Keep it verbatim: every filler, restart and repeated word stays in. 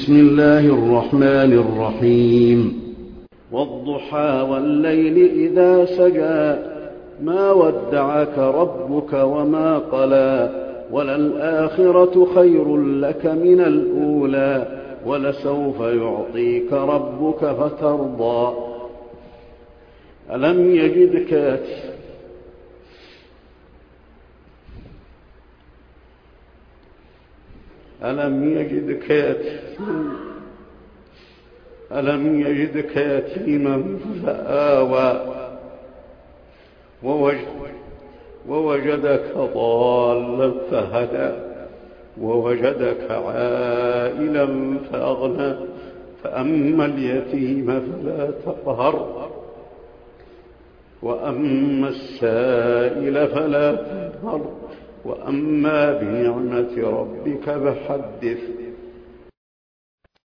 بسم الله الرحمن الرحيم والضحى والليل إذا سجى ما ودعك ربك وما قلى وللآخرة خير لك من الأولى ولسوف يعطيك ربك فترضى ألم يجدك ألم يجدك ألم يجدك يتيما فآوى ووجدك ضالا فهدى ووجدك عائلا فأغنى فأما اليتيم فلا تقهر وأما السائل فلا تنهر وأما بنعمة ربك فحدث